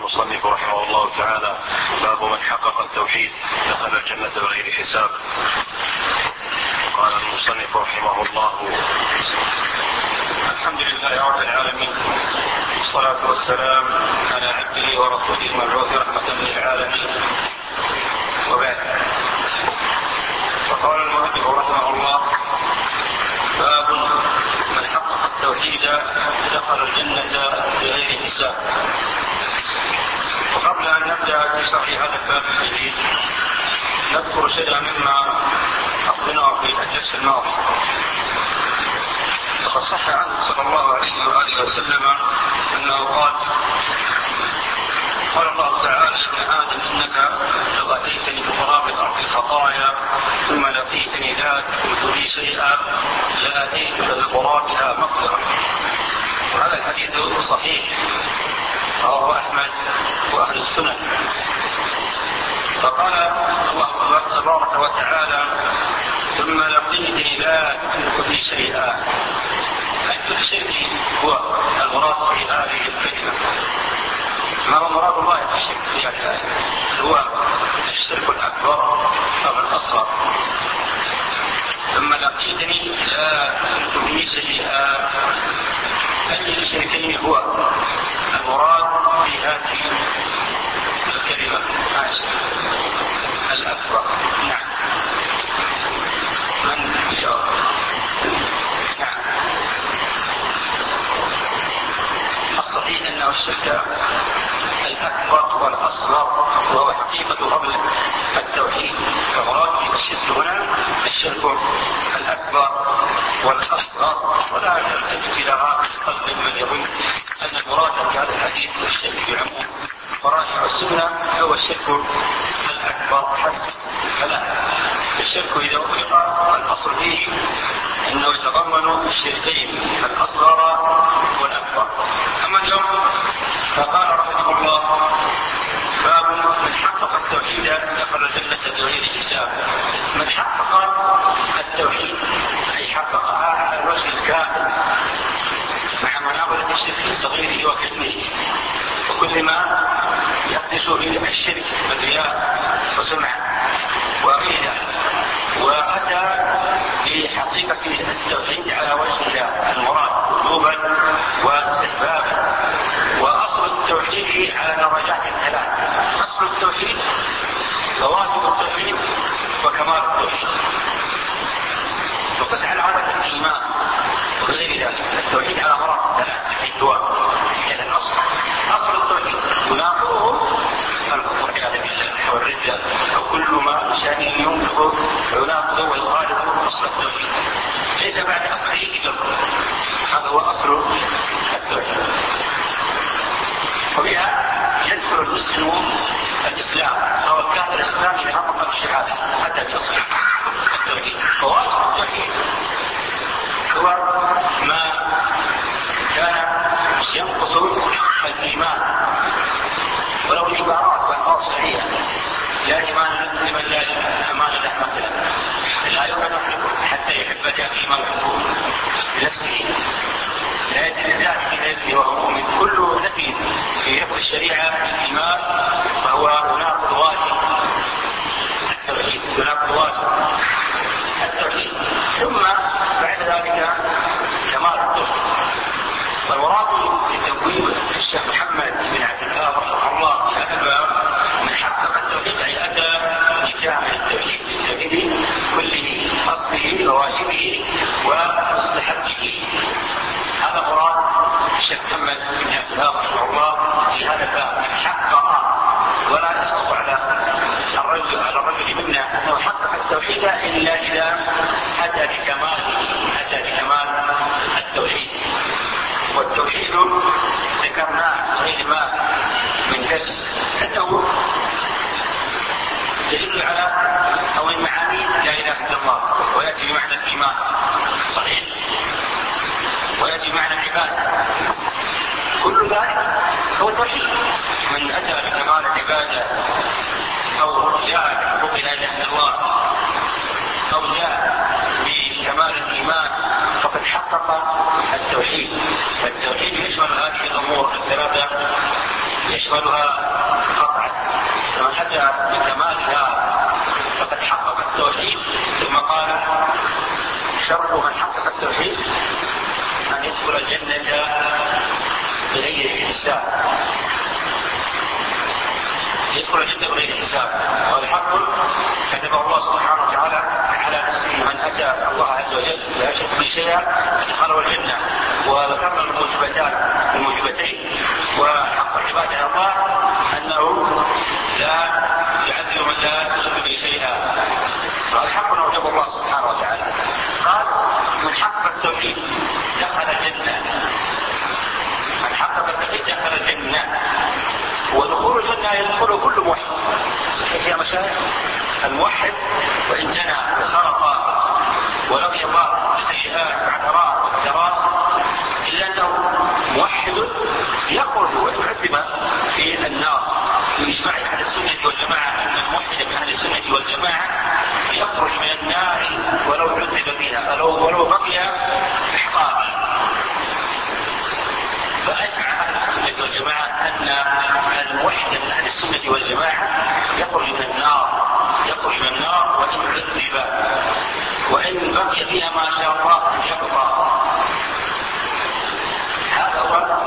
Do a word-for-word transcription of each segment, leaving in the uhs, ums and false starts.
المصنف رحمه الله تعالى: باب من حقق التوحيد دخل الجنة بغير حساب. قال المصنف رحمه الله: الحمد لله رب العالمين، والصلاة والسلام على عبده ورسوله المبعوث رحمة للعالمين، وبعد. فقال المؤلف رحمه الله: باب من حقق التوحيد دخل الجنة بغير حساب. وقبل أن نبدأ بشرح هذا الباب الجديد نذكر شيئا مما أخذناه في الدرس الماضي. فقد صح عنه صلى الله عليه وآله وسلم أنه قال: قال الله تعالى: يا ابن آدم إنك لو أتيتني بقراب الأرض خطايا ثم لقيتني لا تشرك بي شيئا لأتيتك بقرابها مغفرة. وهذا الحديث صحيح، رواه أحمد وأهل السنن. فقال الله تبارك وتعالى: ثم لقيتني لا تشرك بي شيئا. أي الشرك هو المراد في هذه الكلمة؟ ما هو مراد الله في الشرك في هذه الآية؟ هو الشرك الأكبر أو الأصغر. ثم لقيتني لا تشرك بي شيئا، أي الشركين هو المراد في هذه الكلمة؟ الأكبر. نعم. من يجاوب؟ نعم. الصحيح أنه الشرك الأكبر والأصغر، وهو حقيقة فضل التوحيد. فمراد الشرك هنا الشرك الأكبر والأصغر، ولا تلتفت إلى هذا القلب من يظن أن المراد في هذا الحديث الشرك بعموم وراجع السنة هو الشرك الأكبر حسب. فلا، الشرك إذا أطلق الأصل فيه أنه يتضمن الشركين الأصغر والأكبر. أما اليوم فقال رحمه الله: باب من حقق التوحيد دخل الجنة بغير حساب. من حقق التوحيد أي حققها على الوجه الكامل مع مناولة الشرك الصغير وكبيره وكل ما يقدس به الشرك من رياء وسمعة وغيره، وأتى بحقيقة التوحيد على وجه الله المراد وجوبا واستحبابا. وأصل التوحيد على درجات ثلاث: أصل التوحيد وواجب التوحيد وكمال التوحيد. وقس على هذا الإيمان وغير ذلك. التوحيد على مراتب ثلاث حيثوان. يعني الأصل أصل التوحيد يناقضه الكفر والعياذ بالله والردة أو كل ما شأن ينقض ويناقضه ويخالف أصل التوحيد. ليس بعد أصله إلا الكفر. هذا هو أصل التوحيد. وبها يدخل المسلم الإسلام أو الكافر الإسلام إذا نطق الشهادة حتى بأصل التوحيد. فواجب التوحيد هو ما كان ينقص الإيمان، ولو العبارات والألفاظ صحيحة: لا إيمان لمن لا أمان له، مثلا لا يؤمن أحدكم حتى يحب لأخيه ما يحب لنفسه، لا يدري ذلك إذا يدري وهو مؤمن. كل نفي في نفي الشريعة الإيمان فهو يناقض واجب التوحيد، يناقض واجب التوحيد. ثم بعد ذلك كمال التوحيد. والمراد بتبويب الشيخ محمد بن عبد الوهاب رحمه الله في هذا الباب من حقق التوحيد أي أتى بكامل التوحيد بالتوحيد كله، أصله وواجبه ومستحبه. هذا مراد الشيخ محمد بن عبد الوهاب رحمه الله في هذا الباب من حقق. ولا يصدق على الرجل على الرجل منا أنه حقق التوحيد إلا إذا أتى بكماله، أتى بكمال التوحيد. والتوحيد ذكرناه غير ما من درس أنه يدل على أو المعاني لا إله إلا الله، ويأتي بمعنى الإيمان صحيح، ويأتي بمعنى العبادة. كل ذلك هو التوحيد. من أتى بكمال العبادة أو جاء بحقوق لا إله إلا الله أو جاء بكمال الإيمان فقد حقق التوحيد. فالتوحيد يشمل هذه الأمور الثلاثة: يشملها قطعا، فمن أتى بكمالها فقد حقق التوحيد. ثم قال شرط من حقق التوحيد أن يدخل الجنة بغير حساب، يدخل الجنة بغير حساب. وهذا حق كتبه الله سبحانه وتعالى على نفسه، من أتى الله عز وجل لا يشرك به شيئا أدخله الجنة. وذكرنا الموجبتان الموجبتين، وحق العباد على الله أنه لا يعذب من لا يشرك به شيئا، فهذا حق أوجبه الله سبحانه وتعالى. قال من حقق التوحيد دخل الجنة، من حقق التوحيد دخل الجنة. ودخول الجنة يدخل كل موحد، صحيح يا مشايخ؟ الموحد وإن زنى وسرق ولقي الله بسيئات وعثرات وكدرات إلا أنه موحد يخرج وإن عذب في النار. ويجمع أهل السنة والجماعة أن الموحد من أهل السنة والجماعة يخرج من النار ولو عذب فيها ولو, ولو بقي إحقاقا. فأجمع أهل السنة والجماعة أن الموحد من أهل السنة والجماعة يخرج من النار، يخرج من النار وإن عذب، وإن بقي فيها ما شاء الله أن يبقى. هذا هو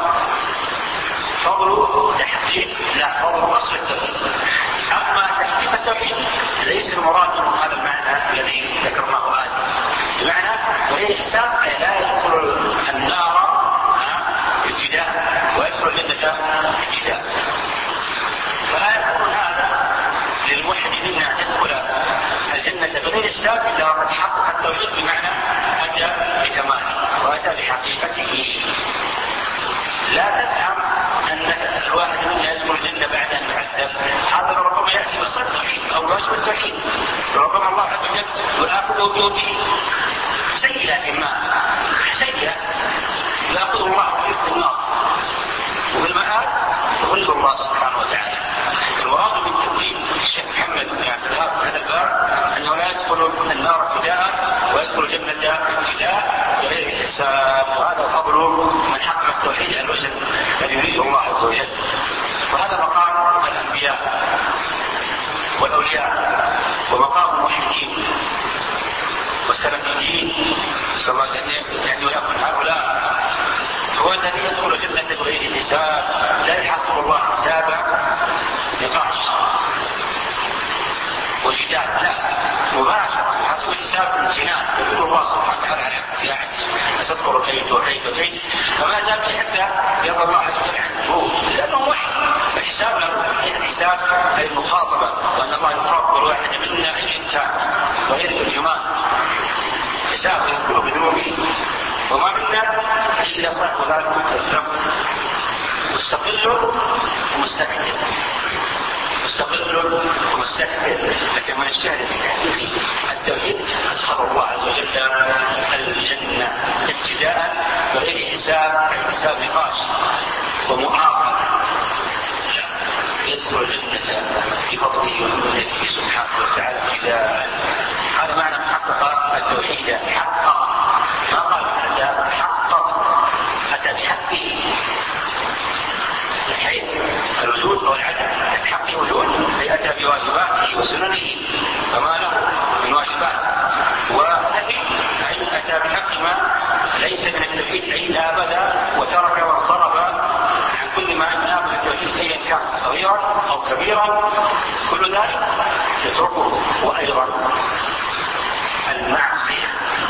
فضل تحقيق، لا فضل أصل التوحيد. أما تحقيق التوحيد ليس المراد من هذا المعنى الذي ذكرناه الآن، بمعنى وهي حساب لا يدخل النار ابتداء ويدخل الجنة ابتداء. فلا يكون هذا للموحد منا أن يدخل الجنة بغير حساب إلا وقد حقق التوحيد، بمعنى أتى بكماله وأتى بحقيقته. لا تفهم أن الواحد منا يدخل الجنة بعد أن يعذب، هذا ربما يأتي بصدق التوحيد أو واجب التوحيد. ربما الله عز وجل يؤاخذه بوجوده سيئة ما سيئة يأخذ الله في النار، وفي المآل يخرج الله سبحانه وتعالى. المراد من توحيد الشيخ محمد بن عبد الوهاب في هذا الباب أنه لا يدخل النار ابتداء ويدخل الجنة ابتداء بغير حساب. وهذا فضل من حقق التوحيد على الوجه الذي يريده الله عز وجل. وهذا مقام الأنبياء والأولياء ومقام المشركين والسلفيين، صلى الله عليه وسلم يعني ويكون هؤلاء هو الذي يدخل الجنة بغير حساب، لا يحاسب الله حسابا نقاش وجدال، لا مباشرة حسب حساب الامتنان. يقول الله سبحانه وتعالى على عبده يا عبدي أتذكر كيت وكيت وكيت، فما دام حتى يرضى الله عز وجل عنه لأنه وحي الحساب له الحساب أي المخاطبة، وأن الله يخاطب الواحد منا أي كان وغير الترجمان حساب يقول بذنوبه، وما منا إلا صاحب ذلك الذنب مستقل ومستكبر، مستقل ومستكبر. لكن من اجتهد في تحقيق التوحيد أدخل الله عز وجل الجنة ابتداء بغير حساب، حساب نقاش ومؤاخذة، يدخل الجنة بفضله ومنته سبحانه وتعالى ابتداء. هذا معنى محقق التوحيد، حقق ما قال أتى حقق، أتى بحقه حيث الوجود والعدم، الحق وجود فيأتى بواجباته وسننه فما له من واجبات، ونفي أي أتى بحق ما ليس من التوحيد أي لا بدا وترك وانصرف عن كل ما أناب من التوحيد أيا كان صغيرا أو كبيرا، كل ذلك يتركه. وأيضا المعصية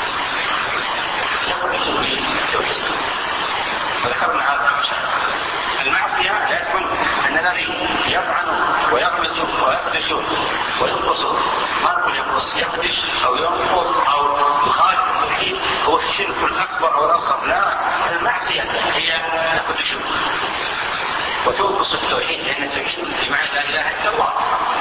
يخرج به التوحيد، وذكرنا هذا مشاهد. المعصية لا يكون أن الذي يطعن ويغمس ويخدش وينقص، ما نقول ينقص يخدش أو ينقص أو يخالف التوحيد هو الشرك الأكبر أو الأصغر، لا، المعصية هي تأخذ شرك وتنقص التوحيد، لأن التوحيد بمعنى لا إله إلا الله،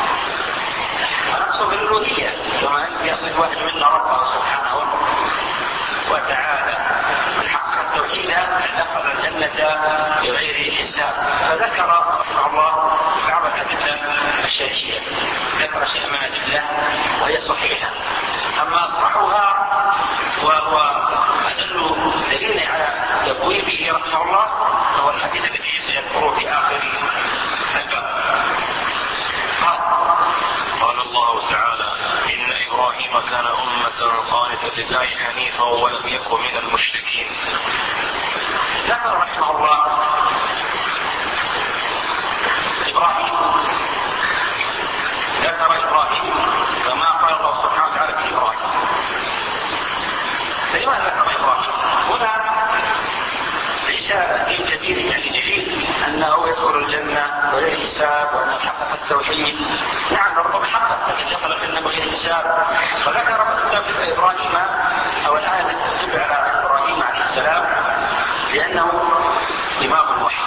ونقص بالألوهية كما يصف واحد منا ربه سبحانه وتعالى. الحق التوحيد دخل الجنة بغير حساب. فذكر رحمه الله بعض الأدلة الشرعية، ذكر شيئا من الأدلة وهي صحيحة، أما أصححها وهو أدل دليل على تبويبه رحمه الله هو الحديث الذي سيذكره في آخر لله حنيفا ولم يكن من المشركين. ذكر رحمه الله إبراهيم، ذكر إبراهيم كما قال الله سبحانه وتعالى في إبراهيم. فلماذا ذكر إبراهيم؟ هنا ليس دين كبير يعني جليل أنه يدخل الجنة وغير حساب وأنه حقق التوحيد. نعم ربما حقق لكن دخل الجنة بغير حساب. فذكر إبراهيم أو الآية التي تدل على إبراهيم عليه السلام لأنه إمام الوحي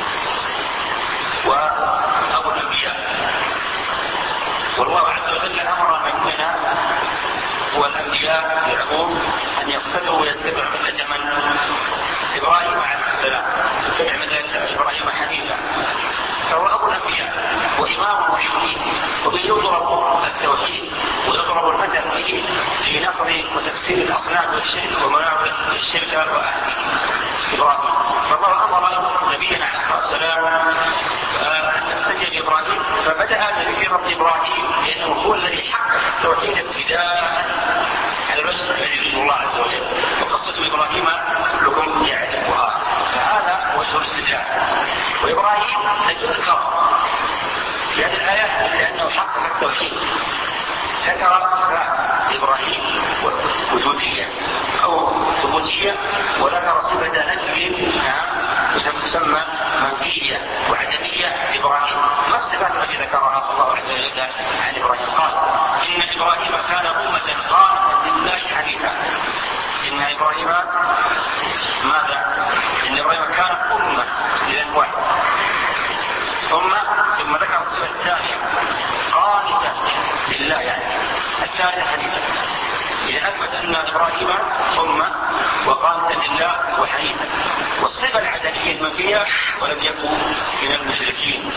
وأبو الأنبياء، والله عز وجل أمر مننا والأنبياء بالعموم أن يقتدوا ويتبعوا ملة من؟ إبراهيم عليه السلام، يتبع ملة إبراهيم حنيفا، فهو أبو الأنبياء وإمام الموحدين، وبه يضرب التوحيد ويضرب المثل به في نقض وتفسير الأصنام والشرك ومناعة الشرك وأهله إبراهيم. فالله أمر نبينا عليه الصلاة والسلام أن يقتدي بإبراهيم، فبدأ بذكر إبراهيم لأنه هو الذي حقق التوحيد ابتداء على الوجه الذي يريد الله عز وجل. وقصة إبراهيم كلكم يعرفها، فهذا وجه الاستدلال. وإبراهيم يذكر في هذه الآية لأنه حقق التوحيد، ذكر صفات إبراهيم وجودية أو ثبوتية، وذكر صفة نفي تسمى منفية وعدمية لإبراهيم. ما الصفات التي ذكرها الله عز وجل عن إبراهيم؟ قال إن إبراهيم كان أمة قانتا لله حنيفا. إن إبراهيم ماذا؟ إن إبراهيم كان أمة إذن واحد. ثم ثم ذكر الصفة الثانية قانتا لله، يعني الثانية حنيفا. إذا أثبت أن إبراهيم أمة وقانتا لله وحنيفا. والصفة العدمية المنفية ولم يكن من المشركين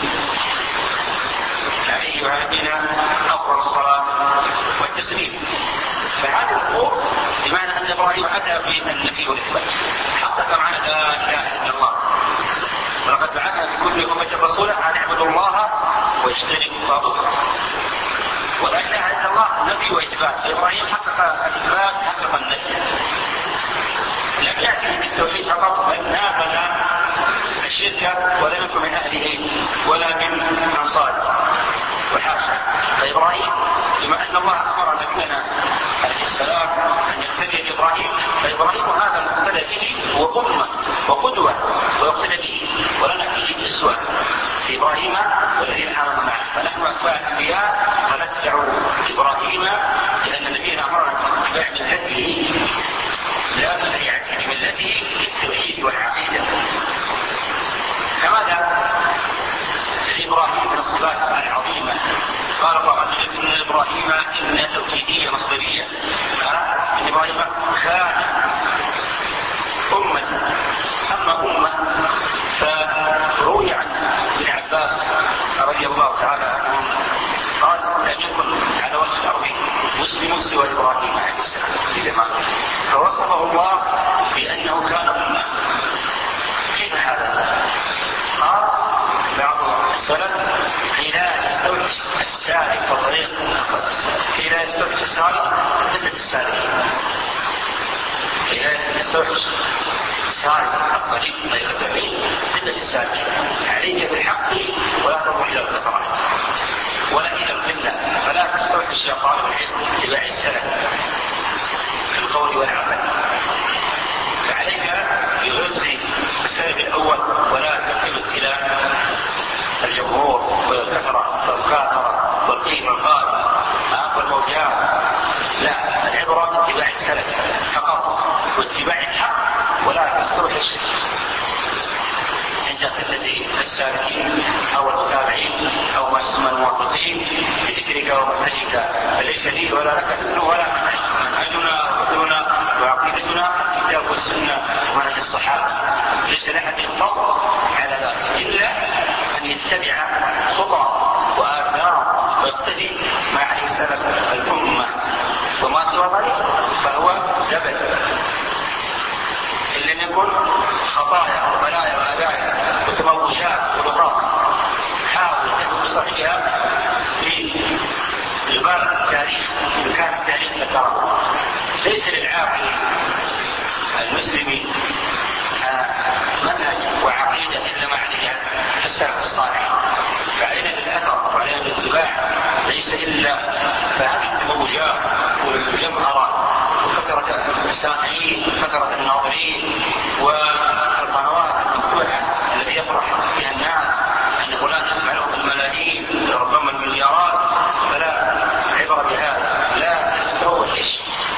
عليه وعلى نبينا أفضل الصلاة والتسليم. فهذه الأمور بمعنى أن إبراهيم أتى بالنفي والإثبات، حقق معنا لا إله إلا الله، ولقد بعثنا في كل أمة رسولا أن اعبدوا الله واجتنبوا الطاغوت. ولا إله إلا الله نفي وإثبات. إبراهيم حقق الإثبات، حقق النفي، لم يأتي بالتوحيد فقط بل نابل الشرك ولم يكن من أهله ولا من أنصاره وحاشا. فإبراهيم بما أن الله أمر نبينا عليه السلام أن يقتدي بإبراهيم، فإبراهيم هذا المقتدى به هو أمة وقدوة ويقتدى به، ولنا فيه أسوة في إبراهيم والذين آمنوا معه. فنحن أتباع الأنبياء فنتبع إبراهيم لأن نبينا أمرنا باتباع ملته لا بشريعته، بملته التوحيد والعقيدة. كماذا لإبراهيم من الصفات العظيمة؟ قال الله عز وجل إن إبراهيم إن توكيدية مصدرية، إن إبراهيم كان أمة. أما أمة فروي عن ابن عباس رضي الله تعالى عنه قال لم يكن على وجه الأرض مسلم سوى إبراهيم عليه السلام في زمانه، فوصفه الله بأنه كان أمة. كيف هذا؟ قال بعض السلف حين يستوحش السالك وطريق حين يستوحش السالك قلة السالكين، حين يستوحش السالك الطريق طريق التوحيد قلة السالكين. عليك بالحق ولا تضع إلى الكثرة ولا إلى القلة، فلا تستوحش يا طالب العلم اتباع السلف في القول والعمل. فعليك بغرس السلف الأول ولا تلتفت إلى الجمهور والكثرة والكاثرة والقيم والقال والموجات. لا، العبرة باتباع السلف فقط واتباع الحق، ولا تستوحش عند قلة السالكين أو المتابعين أو ما يسمى الموافقين بذكرك ومنهجك، فليس لي ولا لك مثل ولا منهج. منهجنا وفكرنا وعقيدتنا الكتاب والسنة ومنهج الصحابة، ليس لأحد فضل على ذلك إلا أن يتبع خطى وآثار ويقتدي مع عليه السلف الأمة، وما سوى ذلك فهو زبد. إن لم يكن خطايا وبلايا وأدايا وتموشات ونقاط حاول أن تصحيها في الباب التاريخ، إن كان التاريخ ذكره ليس للعالم السلف الصالح، فعلينا بالاثر وعلينا بالاتباع، ليس الا فهذه التموجات والجمهره وكثره السامعين وكثره الناظرين والقنوات المفتوحه التي يفرح فيها الناس ان فلان يسمع لهم الملايين ربما المليارات، فلا عبره بهذا، لا تستوحش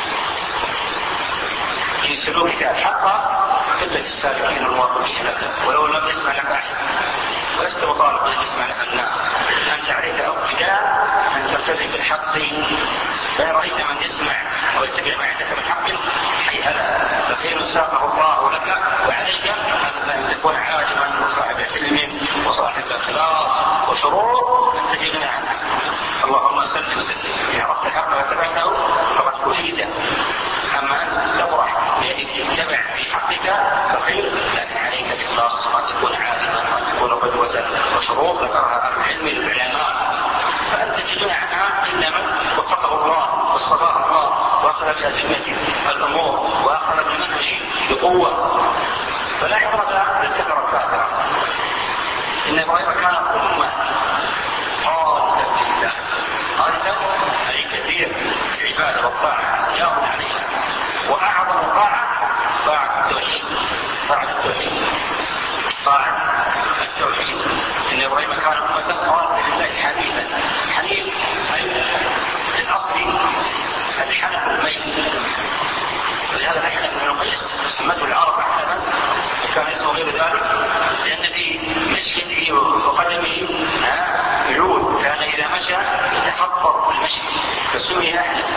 في سلوكك الحق قلة السالكين الموافقين لك ولو لم يسمع لك أحد، ولست مطالب أن يسمع لك الناس. أنت عليك ابتداء أن تلتزم بالحق، فإن رأيت من يسمع ويتبع ما عندك من حق حيهلا، فخير ساقه الله لك، وعليك أن تكون عالما وصاحب علم وصاحب إخلاص وشروط أن تجد عنها. اللهم سلم سلم، إن عرفت الحق واتبعته فقد كفيت. أما أن تفرح بأنك تتبع في حقك فخير، لكن عليك الإخلاص وأن تكون عالما وأن تكون قدوة وشروط ذكرها أهل العلم العلماء، فأنت تجد عنها إلا من وفقه الله واصطفاه الله وأخذ بأزمة الأمور وأخذ بالمنهج بقوة، فلا عبرة بالكثرة الكافرة. إن إبراهيم كان أمة قانتا لله، قانتا أي كثير في العبادة والطاعة يأخذ عليها، وأعظم طاعة طاعة التوحيد، طاعة التوحيد طاعة التوحيد. إن إبراهيم كان أمة قانتا لله حنيفا، حنيف أي الأصل الحنف الميت، ولهذا الحنف بن قيس سمته العرب حنفا وكان اسمه غير ذلك، لأن في مشيته وقدمه عود، كان إذا مشى يتحطر المشي فسمي أحنف.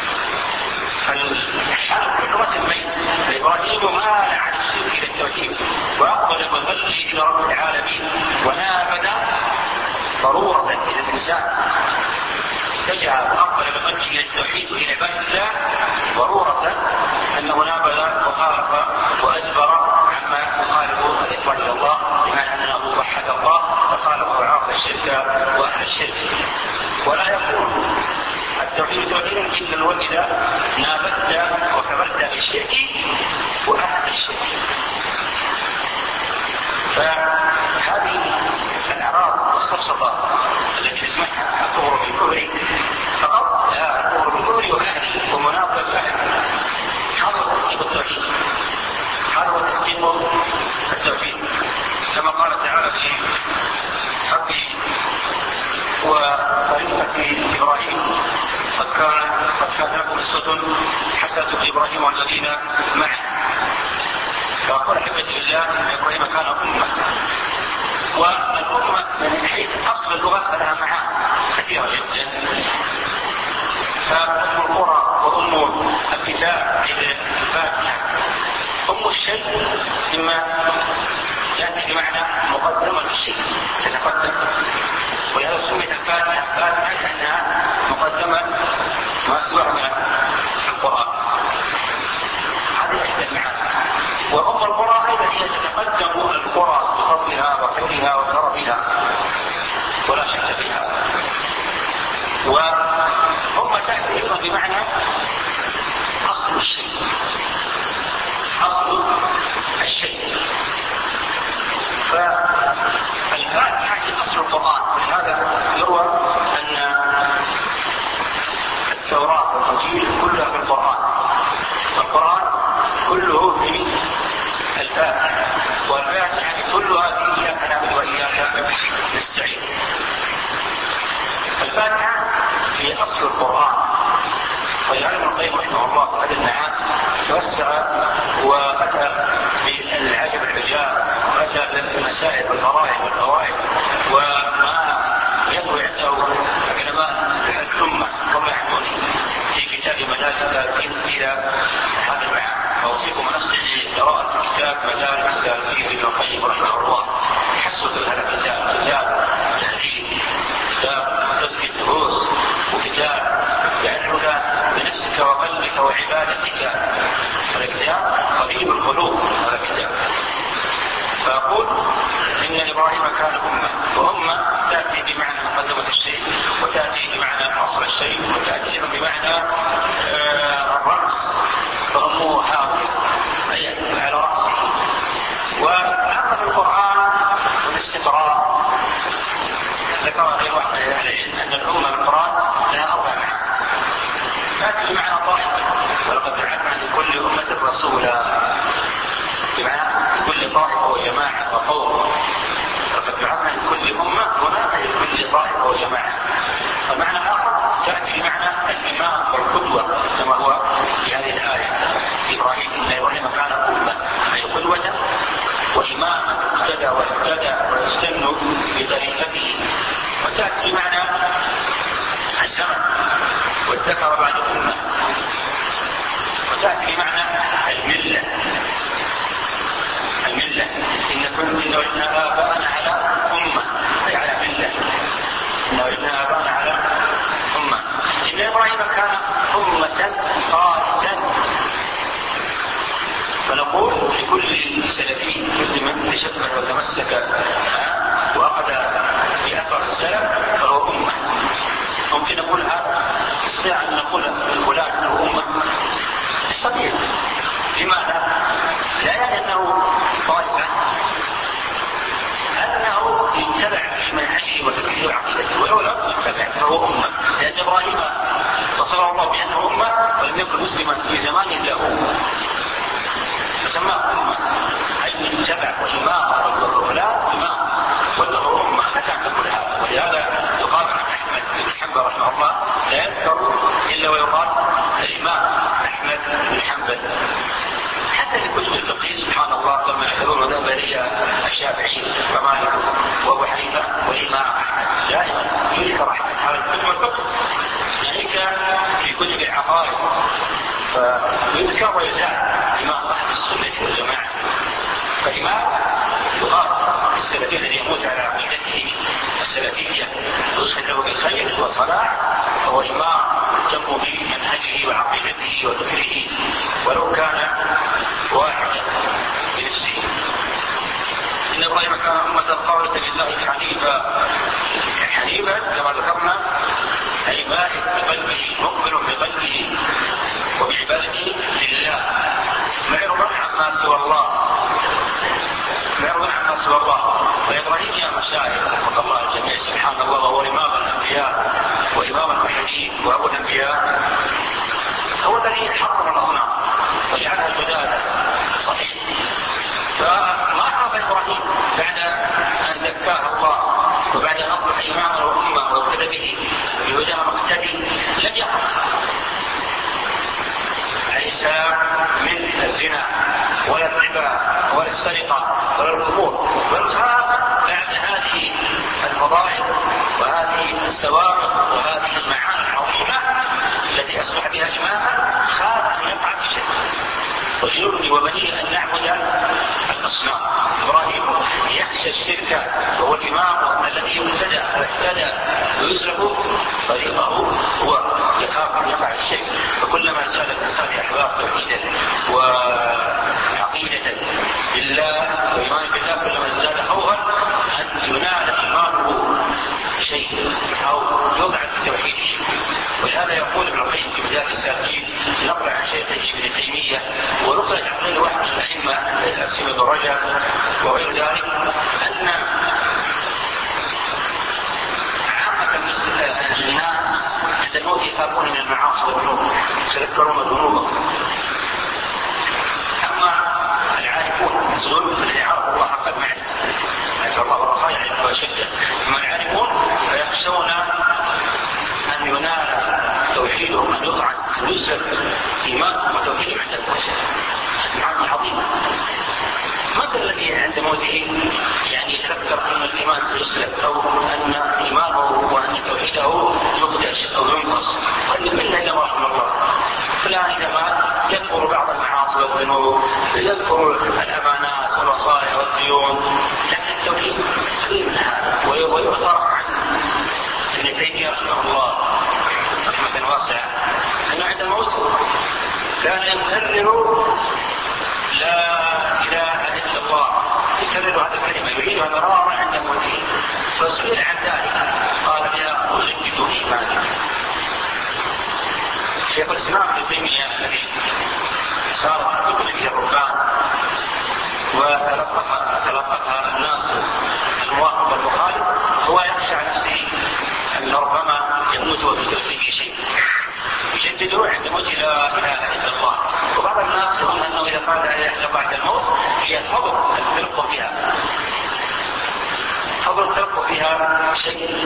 فالحنف بلغة الميت، فإبراهيم مال عن الشرك إلى التوحيد وأقبل مذلي إلى رب العالمين، ونابذ ضرورة إلى الإنسان تجعل أقبل مذلي إلى التوحيد وإلى عبادة الله ضرورة أنه نابذ وخالف وأدبر عما يخالف الإخوان إلى الله، بمعنى أنه وحد الله فخالف وعرف الشرك وأهل الشرك. ولا يكون التوحيد توحيدا إلا الوإذا نابذت وكبرت بالشرك وأهل الشرك. فهذه الأعراض والسفسطة التي نسمعها الكفر بالكفر فقط، لا، الكفر بالكفر وأهله ومناقضة أهله، هذا هو تحقيق التوحيد، هذا هو تحقيق التوحيد. كما قال تعالى في حق وطريقة إبراهيم: قد كان قد كان لكم أسوة حسنة إبراهيم والذين معه. فأقول أحبتي بالله أن إبراهيم كان أمة، والأمة من حيث أصل اللغة لها معاني كثيرة جدا. فأم القرى وأم الكتاب إلى الفاتحة. أم الشيء إما يأتي بمعنى مقدمة الشيء تتقدم، ولهذا سميت الفاتحة فاتحة لأنها مقدمة ما سبق من القرآن. هذه إحدى المعاني. وأم القرى أيضا هي تتقدم القرى بفضلها وخيرها وشرفها ولا شك فيها. وأم تأتي أيضا بمعنى أصل الشيء، أصل الشيء. فالفاتحة هي أصل القرآن، ولهذا يروى أن التوراة والإنجيل كلها في القرآن، والقرآن كله في الفاتحة، والفاتحة كلها في إياك نعبد وإياك نستعين. الفاتحة هي أصل القرآن. وجعل ابن القيم رحمه الله في هذه المعاني توسع وأتى بالعجب العجاب، وأتى بالمسائل والفرائض والفوائد وما يروي عنده علماء الأمة كما يحكون في كتاب مدارس السالكين إلى هذا المعنى. أوصيكم نفسي بقراءة كتاب مدارس السالكين لابن القيم رحمه الله، حسوة هذا الكتاب، كتاب تهذيب، كتاب تزكية النفوس، وكتاب يعنون بنفسك وقلبك وعبادتك. هذا الكتاب قريب القلوب، هذا الكتاب. فأقول إن إبراهيم كان أمة، ذكر غير واحد من اهل العلم ان الامه بالقران لها اربع معاني. تاتي بمعنى طائفه، ولقد بعثنا لكل امه رسولا، بمعنى كل طائفه وجماعه وقوم. لقد بعثنا لكل امه هنا اي لكل طائفه وجماعه. والمعنى الاخر تاتي بمعنى الامام والقدوه كما هو في هذه الايه. ابراهيم ان ابراهيم كان امه اي قدوه واماما اقتدى واهتدى ويستن بطريقته. وتاتي بمعنى الزمن والذكر بعد امه. وتاتي بمعنى المله المله ان كنت وجدنا اباءنا على امه اي على مله. ان وجدنا اباءنا على امه. ان ابراهيم كان امه قانتا. فنقول لكل سلفي كل من تشبه وتمسك واخذ باثر السلف فهو امه. ممكن نقول هذا استطيع ان نقول لفلان انه امه صغير. لماذا؟ لا يعني انه طائفه، انه يتبع في منهجه وفكره وعقيدته، ولو لم يتبع فهو امه. لان ابراهيم وصفه الله بانه امه ولم يكن مسلما في زمان الا هو، فسماه امه اي يتبع وامام وفلان امام وله امه. فكان تقول هذا. ولهذا يقال عن احمد بن حنبل رحمه الله لا يذكر الا ويقال الامام احمد بن حنبل. حتى في كتب الفقه سبحان الله لما يحضرون ذهب الى الشافعي ومالك وابو حنيفه والامام احمد دائما يذكر احمد. هذا كتب الفقه يعني في كتب العقائد فيذكر ويزال امام اهل السنه والجماعه. فالامام يقال السلفي الذي يموت على عقيدته السلفيه ويشهد له بالخير والصلاح فهو امام يهتم بمنهجه وعقيدته وفكره ولو كان واحدا بنفسه. ان ابراهيم كان امه قانتا لله حنيفا. حنيفا كما ذكرنا اي مائل بقلبه مقبل بقلبه وبعبادته لله معرضا عما سوى الله معرضا عما سوى الله. وابراهيم يا مشايخ رحمه الله الجميع سبحان الله وهو امام الانبياء وامام الموحدين وابو الانبياء هو الذي حرم الاصنام وجعلها جدادا صحيح. فما خاف ابراهيم بعد ان زكاه الله وبعد ان اصبح اماما وامه وابتدى به بهدى مقتدي لم يخف عليه السلام من الزنا ولا الربا ولا السرقه ولا القبور، بل خاف بعد هذه الفضائل وهذه السوابق وهذه المعاني العظيمه التي اصبح بها اماما خاف ان يقع في شرك. وجنبني وبني ان نعبد الاصنام. ابراهيم يخشى الشرك وهو الامام الذي يبتدع ويهتدى ويسلك طريقه هو يخاف ان يقع الشرك. فكلما زاد الانسان احباب توحيدا وعقيده بالله وايمان بالله كلما زاد خوفا ان ينال ايمانه شيء او يضعف توحيد الشرك. ولهذا يقول ابن القيم في بدايه السالكين نقل عن شيخه ابن تيميه ونقل عن غير واحد من الائمه الاسئله بن رجب وغير ذلك ان عامه الناس عند الموت يخافون من المعاصي والذنوب يتذكرون ذنوبهم. اما العارفون يصلون الذين عرفوا الله حق المعرفه عرف الله والرخاء يعرف وشده. اما العارفون فيخشون ان ينال توحيدهم ان يطعن ان يسلب ايمانهم وتوحيدهم عند الموت. معاني عظيمه. متى الذي عند موته يعني يتذكر ان الايمان سيسلب او ان ايمانه وان توحيده يخدش او ينقص فليمل الى ما رحم الله. فلان اذا مات يذكر بعض المعاصي والذنوب يذكر الامانات والوصايا والديون لكن التوحيد قريب من هذا. ويختار عن ابن تيميه رحمه الله رحمه واسعه انه عند الموت كان يكرر لا اله الا الله يكرر هذه الكلمه يعيدها مرارا عند موته. فسئل عن ذلك قال يا اجدد ايماني. شيخ الاسلام ابن تيميه الذي صارت كتب في الرهبان وتلقفها الناس الموافق والمخالف هو يخشى على نفسه شيء،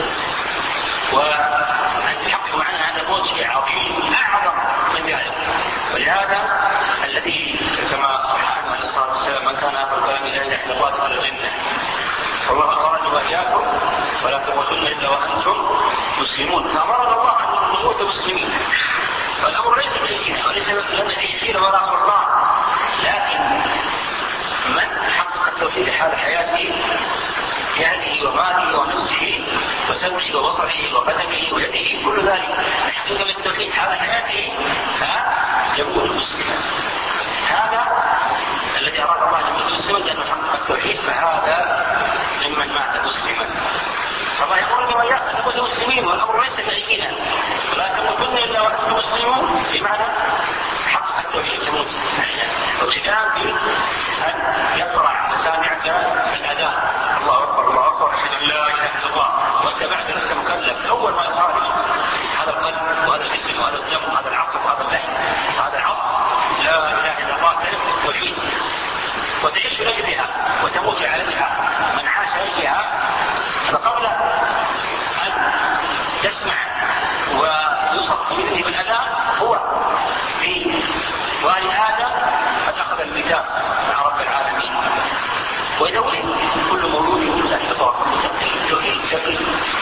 وأن يحقق معنى أن الموت شيء عظيم أعظم من ذلك. ولهذا الذي كما صح عنه عليه الصلاة والسلام: من كان آخر كلام لا إله إلا الله دخل الجنة. والله أمرني وإياكم ولا تموتن إلا وأنتم مسلمون. فأمرنا الله أن نموت مسلمين، والأمر ليس بأيدينا وليس لنا فيه حيلة ولا سلطان، لكن من حقق التوحيد حال حياته بأهله وماله ونفسه وسمعه وبصره وقدمه ويده، كل ذلك يحقق التوحيد حال حياته فيموت مسلما. هذا الذي أراد الله أن يموت مسلما لأنه حقق التوحيد، فهذا ممن مات مسلما. فالله يقول وإياك أن نموت مسلمين، والأمر ليس بأيدينا، ولا تموتن إلا وأنتم مسلمون، بمعنى حقق التوحيد تموت. وابتداء بأن يقرع مسامعك الأذان: الله أكبر الله أكبر أشهد أن لا إله إلا الله، وأنت بعد لست مكلف. أول ما يخرج هذا القلب وهذا الجسم وهذا الدم وهذا العصب وهذا اللحم وهذا العظم لا إله إلا الله، كلمة التوحيد، وتعيش لأجلها وتموت عليها. من عاش لأجلها فقبل أن يسمع ويوصف بمثله بالأذان هو في والي آدم قد أخذ الميثاق مع رب العالمين. وإذا ولد كل مولود يولد على الفطرة التوحيد شكل،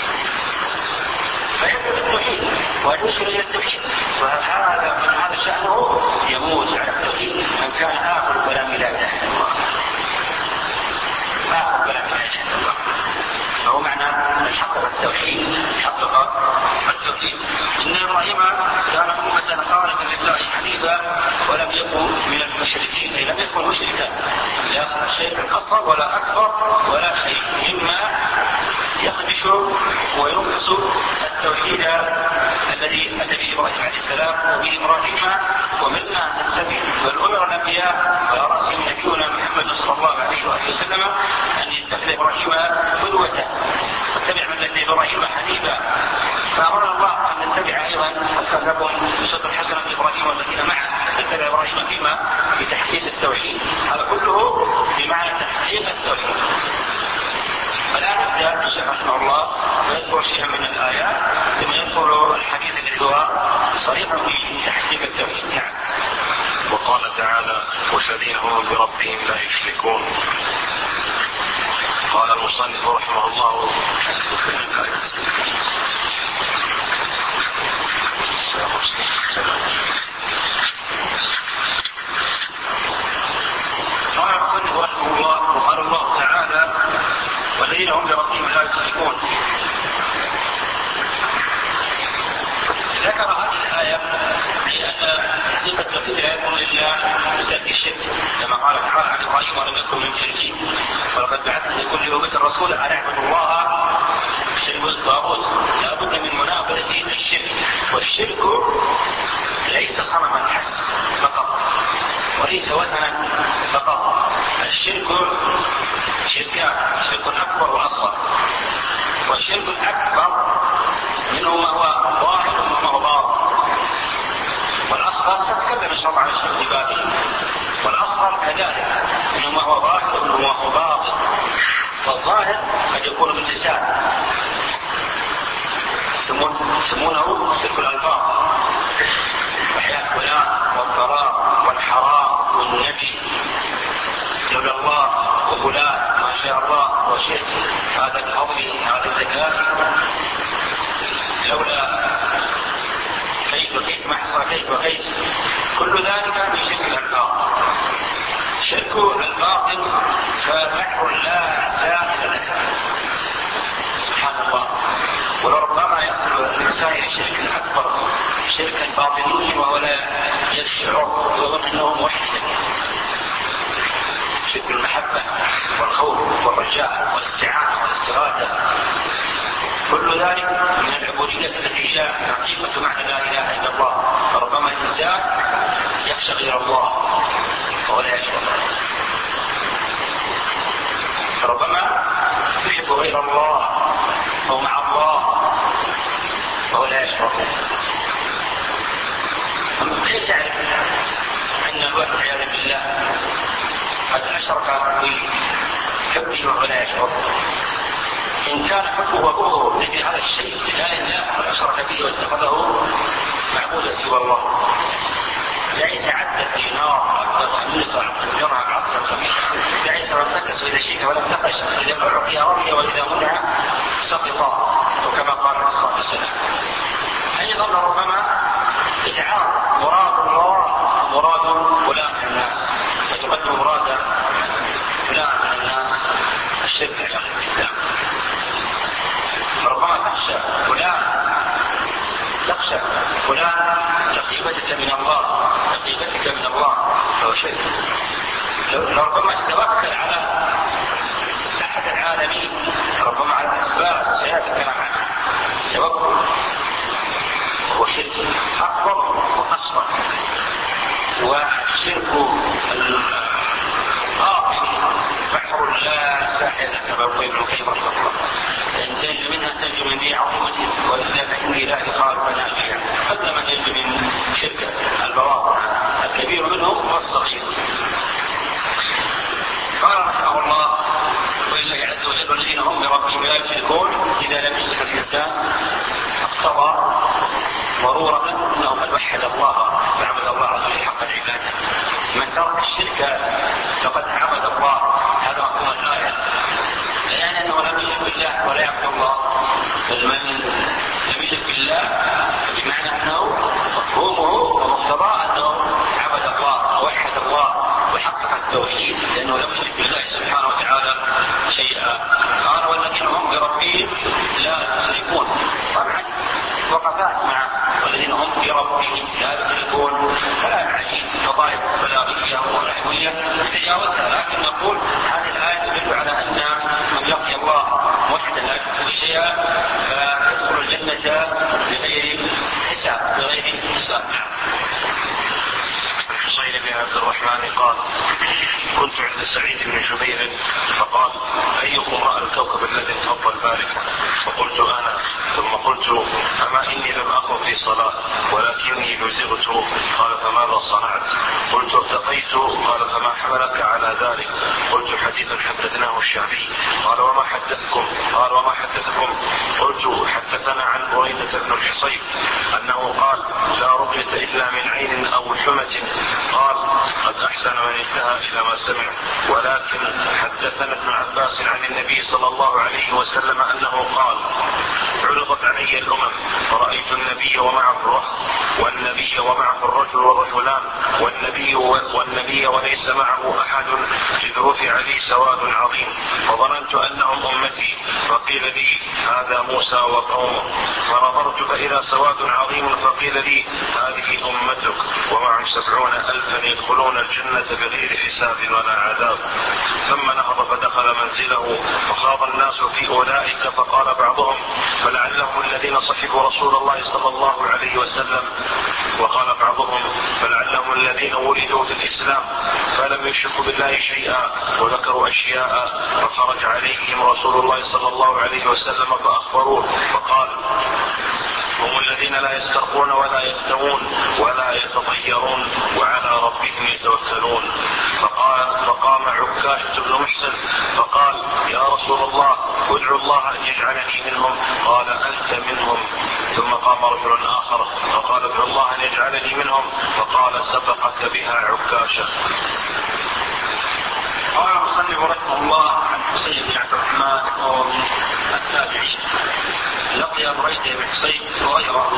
فيبدأ بالتوحيد ويوصل إلى التوحيد، وهذا من هذا شأنه يموت على التوحيد. من كان آخر كلام لا إله إلا الله، آخر كلام لا إله إلا الله، فهو معنى من حقق التوحيد حقق التوحيد. إن إبراهيم كان أمة قانتا لله حنيفا ولم يكن من المشركين، أي لم يكن مشركا لا يصنع شيئا أصغر ولا أكبر ولا شيء مما يخدش وينقص التوحيد الذي أتى به إبراهيم عليه السلام. وبه إبراهيم ومنا نتبع، بل أمر الأنبياء على رأسهم نبينا محمد صلى الله عليه وآله وسلم أن يتخذ إبراهيم قدوة واتبع ملة إبراهيم حنيفا. فأمرنا الله أن نتبع أيضا فكان لكم أسوة حسنة إبراهيم والذين معه، نتبع إبراهيم فيما بتحقيق التوحيد. هذا كله بمعنى تحقيق التوحيد. فالآن يبدأ الشيخ رحمه الله ويذكر شيئا من الآيات ثم يذكر الحديث الذي هو صريح في تحقيق التوحيد. نعم. وقال تعالى: والذين هم بربهم لا يشركون. قال المصنف رحمه الله: قال المصنف رحمه الله: وقال الله تعالى: والذين هم بربهم لا يشركون. ذكر هذه الآية لأن تحقيق التوحيد لا يكون إلا بترك الشرك، كما قال تعالى عن إبراهيم: ولم يكن من المشركين ولقد بعثنا لكل أمة رسولا أن اعبدوا الله واجتنبوا الطاغوت. لا بد من منابذة الشرك، والشرك ليس صنما حسب فقط وليس وثنا فقط. الشرك شركان: شرك أكبر وأصغر. والشرك الأكبر منه ما هو ظاهر وما هو باطن، والأصغر سنتكلم إن شاء الله عن الشرك بابه. والأصغر كذلك منه ما هو ظاهر وما هو باطن. والظاهر قد يكون باللسان، يسمونه شرك الألفاظ: وحياة فلان والضراء والحرام والنبي لولا الله وفلان ما شاء الله وشئت، هذا الفضل هذا الذكاء لولا كيف وكيف ما حصل كيف وكيف، كل ذلك من شرك الألفاظ. شرك الباطن فبحر لا ساحل له، سبحان الله. ولربما يصل الإنسان إلى الشرك الأكبر شركا باطنيا وهو لا يشعر ويظن أنه موحد. شرك المحبة والخوف والرجاء والاستعانة والاستغاثة، كل ذلك من العبودية التي هي حقيقة معنى لا إله إلا الله. فربما الإنسان يخشى غير الله وهو لا يشعر، ربما يحب غير الله أو مع الله وهو لا يشعر. كيف تعرف أن الواحد والعياذ بالله قد أشرك في حبه وهو لا يشعر؟ إن كان حبه وبغضه لأجل هذا الشيء لا إله من أشرك به واتخذه معبودا سوى الله، ليس عد الدينار عد الخميس عد الدرهم عد الخميس، ليس وانتكس إذا شيك ولا انتقش، إذا أعطي رضي وإذا منع سقط، وكما قال عليه الصلاة والسلام. أيضا ربما إدعاء مراد الله مراد فلان من الناس، فتقدم مراد فلان من الناس الشرك على الإسلام. ربما تخشى فلان تخشى فلان تقيبتك من الله تقيبتك من الله فهو شرك. ربما تتوكل على أحد العالمين، ربما على الأسباب سيأتي الكلام عنها، توكل وهو شرك أكبر وأصغر. والشرك الغافل بحر لا ساحل كما يقول ابن القيم رحمه الله، إن تنجو منها تنجو من ذي عظيمة ولله عندي لا يقال فلا بها. قبل من ينجو من شرك البواطن الكبير منهم والصغير. قال رحمه الله: ولله عز وجل والذين هم بربهم لا يشركون. إذا لم يشرك الإنسان اقتضى ضرورة أنه قد وحد الله فعبد الله عز وجل حق العبادة. من ترك الشرك فقد عبد الله، هذا مفهوم الآية، يعني أنه لم يشرك بالله ولا يعبد الله. بل من لم يشرك بالله بمعنى أنه مفهومه ومقتضاه أنه عبد الله ووحد الله وحقق التوحيد، لأنه لم يشرك بالله سبحانه وتعالى شيئا. قال: والذين هم بربهم لا يشركون. طبعا وقفات مع والذين هم بربهم لا يشركون كلام عجيب، فضائل بلاغية ونحوية تجاوزها، لكن نقول هذه الآية تدل على أن من لقي الله وحده لا يشرك شيئا فيدخل الجنة بغير حساب بغير حساب. حسين بن عبد الرحمن قال: كنت عند سعيد بن جبير فقال: أيكم رأى الكوكب الذي انفض البارحة؟ فقلت: أنا. ثم قلت: أما إني لم أكن في صلاة ولكني لزغت. قال: فماذا صنعت؟ قلت: ارتقيت. قال: فما حملك على ذلك؟ قلت: حديث حدثناه الشعبي. قال: وما حدثكم؟ قال: وما حدثكم؟ قلت: حدثنا عن بريدة بن الحصيب أنه قال: لا رقية إلا من عين أو حمة. قال: قد أحسن من انتهى إلى ما سمع. ولكن حدثنا ابن عباس عن النبي صلى الله عليه وسلم أنه قال: عرضت علي الأمم فرأيت النبي ومعه الرهط والنبي ومعه الرجل والرجلان والنبي والنبي وليس معه أحد، إذ رفع لي سواد عظيم فظننت أنهم أمتي، فقيل لي: هذا موسى وقومه. فنظرت فإذا سواد عظيم فقيل لي: هذه أمتك ومعهم سبعون ألفا يدخلون الجنة بغير حساب ولا عذاب. ثم نهض فدخل منزله فخاض الناس في أولئك، فقال بعضهم: فلعلهم الذين صحبوا رسول الله صلى الله عليه وسلم. وقال بعضهم: فلعلهم الذين ولدوا في الإسلام فلم يشركوا بالله شيئا، وذكروا أشياء. فخرج عليهم رسول الله صلى الله عليه وسلم فأخبروه فقال: هم الذين لا يسترقون ولا يكتمون ولا يتطيرون وعلى ربهم يتوكلون. فقال فقام عكاشة بن محسن فقال: يا رسول الله ادعو الله أن يجعلني منهم. قال: أنت منهم. ثم قام رجل آخر فقال: ادعو الله أن يجعلني منهم. فقال: سبقك بها عكاشة. قال المصنف رحمه الله عن حسين بن عبد الرحمن وهو من التابعين: لقي بريدة بن حصيب وغيره.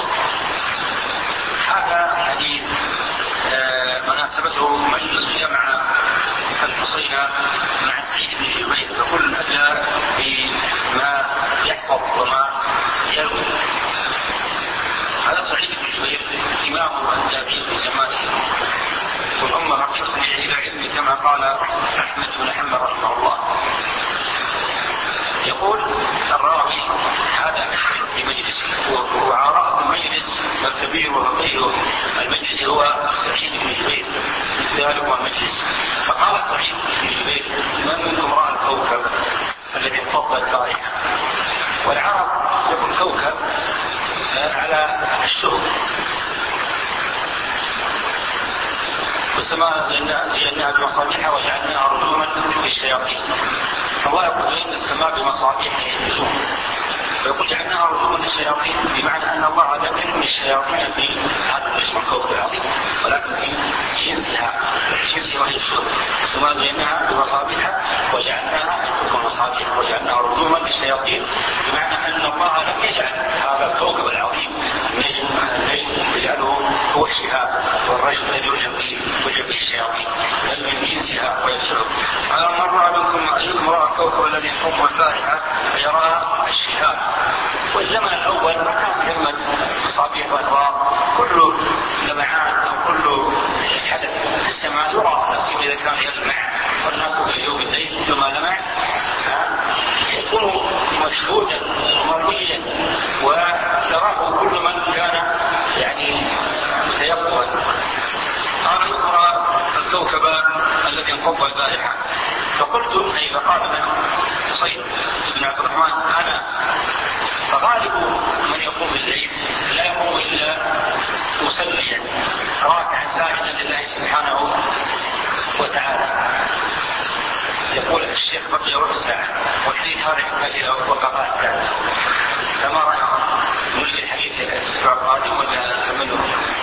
هذا حديث مناسبته مجلس جمع الحصين مع سعيد بن جبير، فكل أدى بما يحفظ وما يروي. هذا سعيد بن جبير إمام التابعين في زمانه، والأمة مقصودة إلى علم كما قال أحمد بن حنبل رحمه الله. يقول الراوي: هذا أشهر في مجلس، وعلى رأس المجلس والكبير وفقيه المجلس هو سعيد بن جبير، مثل ذلك هو المجلس. فقال سعيد بن جبير: من منكم رأى الكوكب الذي انفض البارحة؟ والعرب يقول كوكب على الشهب، والسماء زيناها بمصابيح وجعلناها رجوما للشياطين. الله يقول إن السماء بمصابيح النجوم، ويقول جعلناها رجوما للشياطين، بمعنى أن الله لم يرمي الشياطين في هذا النجم الكوكب العظيم، ولكن في جنسها جنسها وهي السماء زيناها بمصابيح وجعلناها مصابيح وجعلناها رجوما للشياطين، بمعنى أن الله لم يجعل هذا الكوكب العظيم نجم النجم يجعله هو الشهاب والرجل الذي يرجم به ويرجم به الشياطين، بل من جنسها ويدخله. على مر منكم أيكم رأى الكوكب الذي يحكم البارحة فيرى الشهاب. والزمن الأول ما كانت ثمة مصابيح وأنوار، كل لمعان أو كل حدث في السماء يرى نفسه إذا كان يلمع والناس في يوم الليل كلما لمع يكون مشهودا مرئيا ويراه كل من كان يعني متيقظا. قال يقرأ الكوكب الذي انقض البارحة، فقلت أي فقال له صيد بن عبد الرحمن أنا، فغالب من يقوم بالليل لا يقوم إلا مسليا راكعا ساجدا لله سبحانه وتعالى. يقول الشيخ بقي ربع ساعة والحديث هذا يحتاج إلى وقفات، فما رأى نلغي الحديث الأسبوع القادم ولا نكمله؟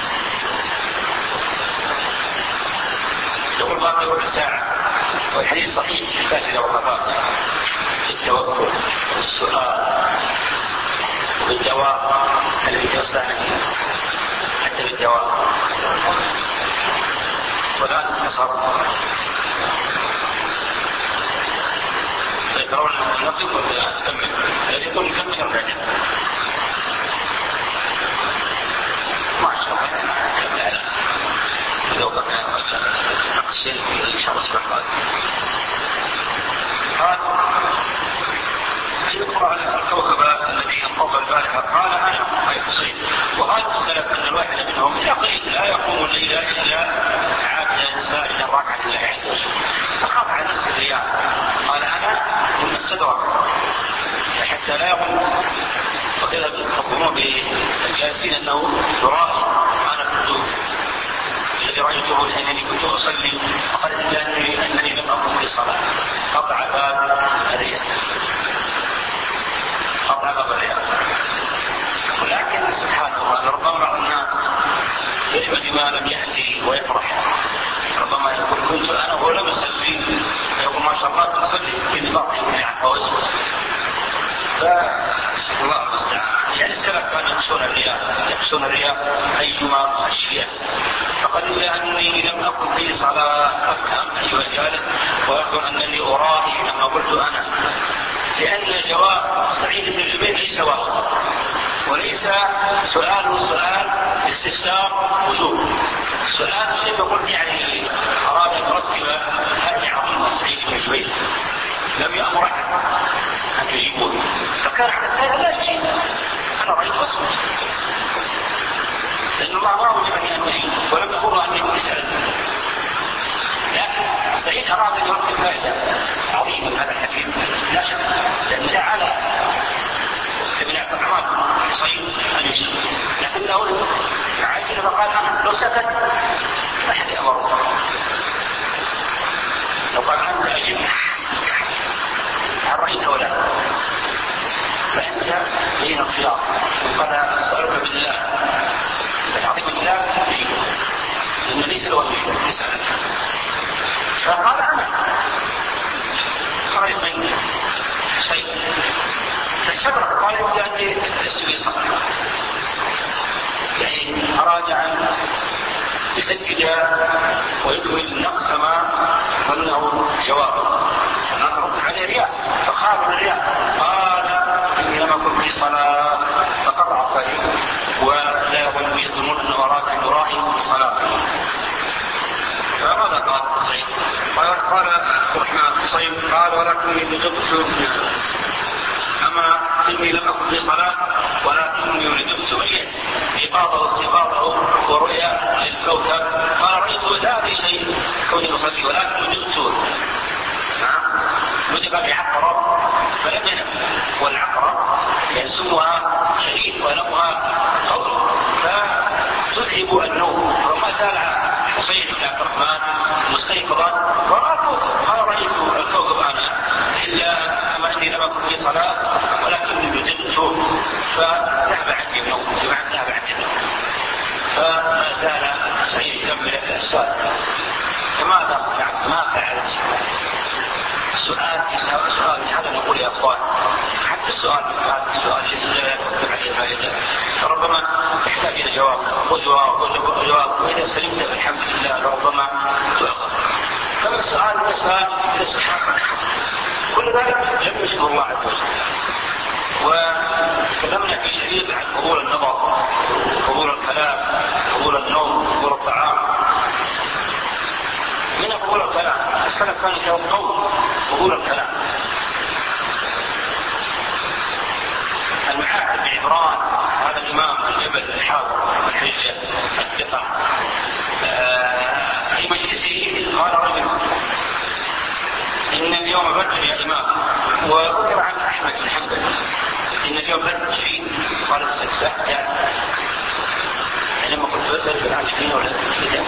يقول بقي ربع ساعة والحديث صحيح يحتاج إلى وقفات، التوكل والسؤال والدواء الذي يستعنى حتى بالدواء والآن انتصر. ترون نقف ولا نكمل؟ الذي يقول نكمل الرجل ما شاء الله لو قطعنا نقص إن شاء الله سبحانه وتعالى. قال يقرأ على الكوكب الذي انقضى البارحة قال أنا أي حسين. وهذا السلف أن الواحد منهم إلى قليل لا يقوم الليل إلا عابدا سائلا راكعا لله عز وجل، فخاف على نفس الرياء قال أنا ثم استدرك حتى لا يقوم. وكذا تقومون بالجالسين أنه يراهي أنا كنت الذي رأيته لأنني كنت أصلي فقال إلا أنني لم أقم في الصلاة، قطع باب الرياء قطع باب الرياء. ولكن سبحان الله ربما بعض الناس يحمد ما لم يأتي ويفرح، ربما يقول كنت أنا هو لم أصلي فيقول ما شاء الله تصلي في نطاق يعني فوسوس. فالله المستعان. يعني السلف كانوا يخشون الرياء يخشون الرياء أيما خشية. فقد إلا أني لم أكن في صلاة أفهم أيها الجالس وأخبر أنني أراهي لما قلت أنا، لأن جواب سعيد بن جبير ليس واقع وليس سؤال سؤال استفسار وجوب. سؤال شيء قلت يعني أراد أن يرتب هذه عظيمة سعيد بن جبير لم يأمر أحد أن يجيبون، فكان على السائل لا يجيب. أنا رأيت أصمت لأن الله ما وجبني أن أجيب ولم يقول أني أسأل، لكن سعيد أراد أن يرتب فائدة عظيمة من هذا الحديث لا شك، لأن لا على ابن عبد الرحمن صيد أن يجيب، لكنه عجل فقال أنا لو سكت أحد أمره، لو قال أنت أجيب هل رأيت ولا فأنت بين الخيار وقال أسألك بالله العظيم بالله تجيبه لأنه ليس له أن يسألك. فقال أنا خرج من شيء فالسبب قال لأني تسوي صدر، يعني أراد أن يسجد ويكمل النقص كما ظنه جوابه نظرت عليه رياء فخاف من الرياء قال إني لم أكن في صلاة فقطع الطريق ولا ولم يظنون أنه أراد أن يراهي في صلاة. فماذا قال سعيد؟ قال الرحمن صيب قال ولكنني رددت أما إني لم أكن في صلاة ولكنني رددت أيه إيقاظه واستيقاظه ورؤيا الكوكب قال رأيت لا لي شيء كوني أصلي ولكن رددت ندب بعقرب فلم ينم، والعقرب ينسمها شديد ولمها قوي فتذهب النوم. وما زال حسين بن عبد الرحمن مستيقظا ورأى قال رأيت الكوكب أنا إلا الصلاة ولكني بدلت فذهب عني النوم، بمعنى ذهب عني النوم. فما زال سعيد يكمل السؤال: فماذا صنعت؟ ما فعلت؟ السؤال سؤال هذا نقول يا اخوان، حتى السؤال هذا السؤال ليس لا يقدم عليه فائده، ربما يحتاج الى جواب وجواب وجواب، واذا سلمت بالحمد لله ربما تؤخر. كما السؤال يسال الاستشهاد، كل ذلك لم يشكر الله عز وجل. وتكلمنا في شديد عن قبول النظر، قبول الكلام، قبول النوم، قبول الطعام. من قبول الكلام السلف كان يتوقعون قبول الكلام. المحاكم بن عمران هذا الامام الجبل الحاضر الحجه الثقه في مجلسه قال رجل: ان اليوم بدر يا امام. وذكر عن احمد بن حنبل ان اليوم بدر شيء، قال السكسات لما قلت بدر بالعاشرين ولا بدر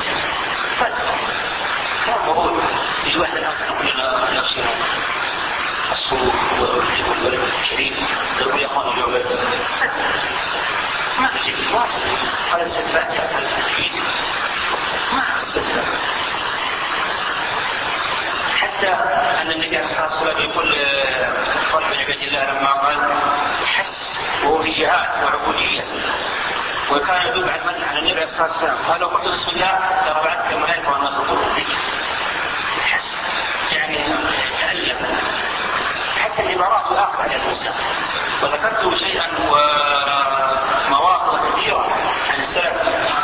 كان موضوع يجي واحد الآن كلنا نفسنا الصوف والبلد الكريم يقول يا أخوان اليوم بدر ما نجد واصل على السفاة على التفكير ما السفاة. حتى أن النبي عليه الصلاة والسلام يقول طلب بن عبيد الله لما قال حس وهو في جهاد وعبودية وكان يدوب على المنع على النبي عليه الصلاة والسلام قال لو قلت بسم الله لربعتك الملائكة والناس تطلب بك. حس يعني تألم. حتى العبارات الآخر على الإنسان. وذكرت شيئا ومواقف كثيرة عن السلف،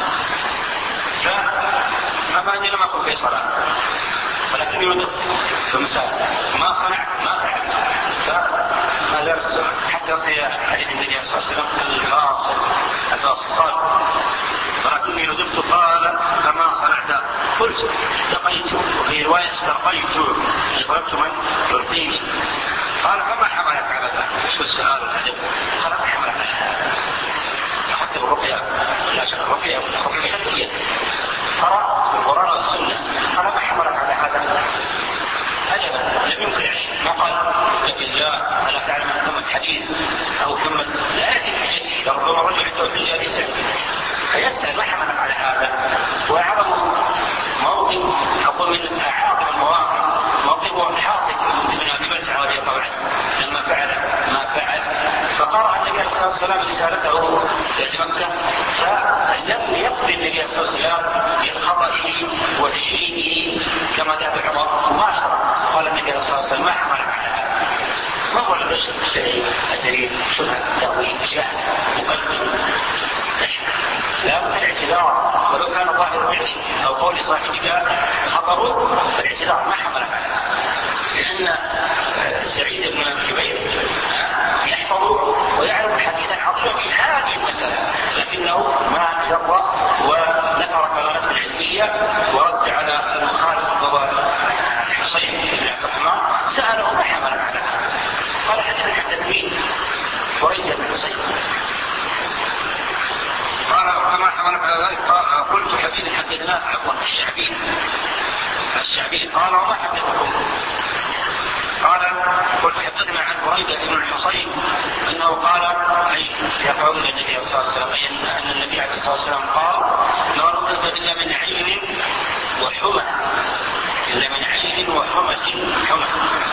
فأما أني لم أكن في صلاة ولكن يودف في مساء ما صنع ما فعل فما درس. حتى في حديث النبي صلى الله عليه وسلم الفاصل الفاصل قال ولكني ندبت قال فما صنعت؟ قلت لقيت، وفي رواية استرقيت ضربت من يلقيني. قال فما حملك على ذلك؟ شو السؤال العجب؟ قال ما حملك على هذا؟ حتى الرقية لا شك الرقية الرقية شرعية قرأ القرآن والسنة. قال ما حملك على هذا؟ أجبا لم يمكن عليه ما قال لك الله ألا تعلم أن ثمة حديث أو ثمة لا يجب حديث. ربما رجل عنده حجة يسأل فيسأل ما حملك على هذا؟ وأعظم موطن أقول من أعظم المواقف موقفه حاطب من أبي بلتع رضي الله عنه لما فعل ما فعل فقرأ النبي عليه الصلاة والسلام رسالته في مكة فلم يقضي النبي عليه الصلاة والسلام بخطئه وتجريده كما ذهب عمر مباشرة. قال النبي عليه الصلاة والسلام ما حملك على هذا؟ ما هو البشر الشيء الدليل شبهة تأويل جهل مقلد لا بد الاعتذار ولو كان ظاهر فعلي او قول صاحبك خبره فالاعتذار ما حملك على هذا. لان سعيد بن جبير يحفظ ويعرف الحديث العظيم في هذه المسألة لكنه ما يرضى وذكر كلامته العلمية ورد على المخالف الحصين بن عبد الرحمن سأله ما حملك على هذا؟ قال حدث حدثني وريد بن حصين. قال ما حملك على ذلك؟ قلت حديث حدثناه عفوا الشعبي الشعبي قال وما حدثكم؟ قال قلت حدثنا عن بريدة بن الحصين انه قال اي يقعون الى النبي صلى الله عليه وسلم اي ان النبي عليه الصلاه والسلام قال لا نقص الا من عين وحمى الا من عين وحمى حمى.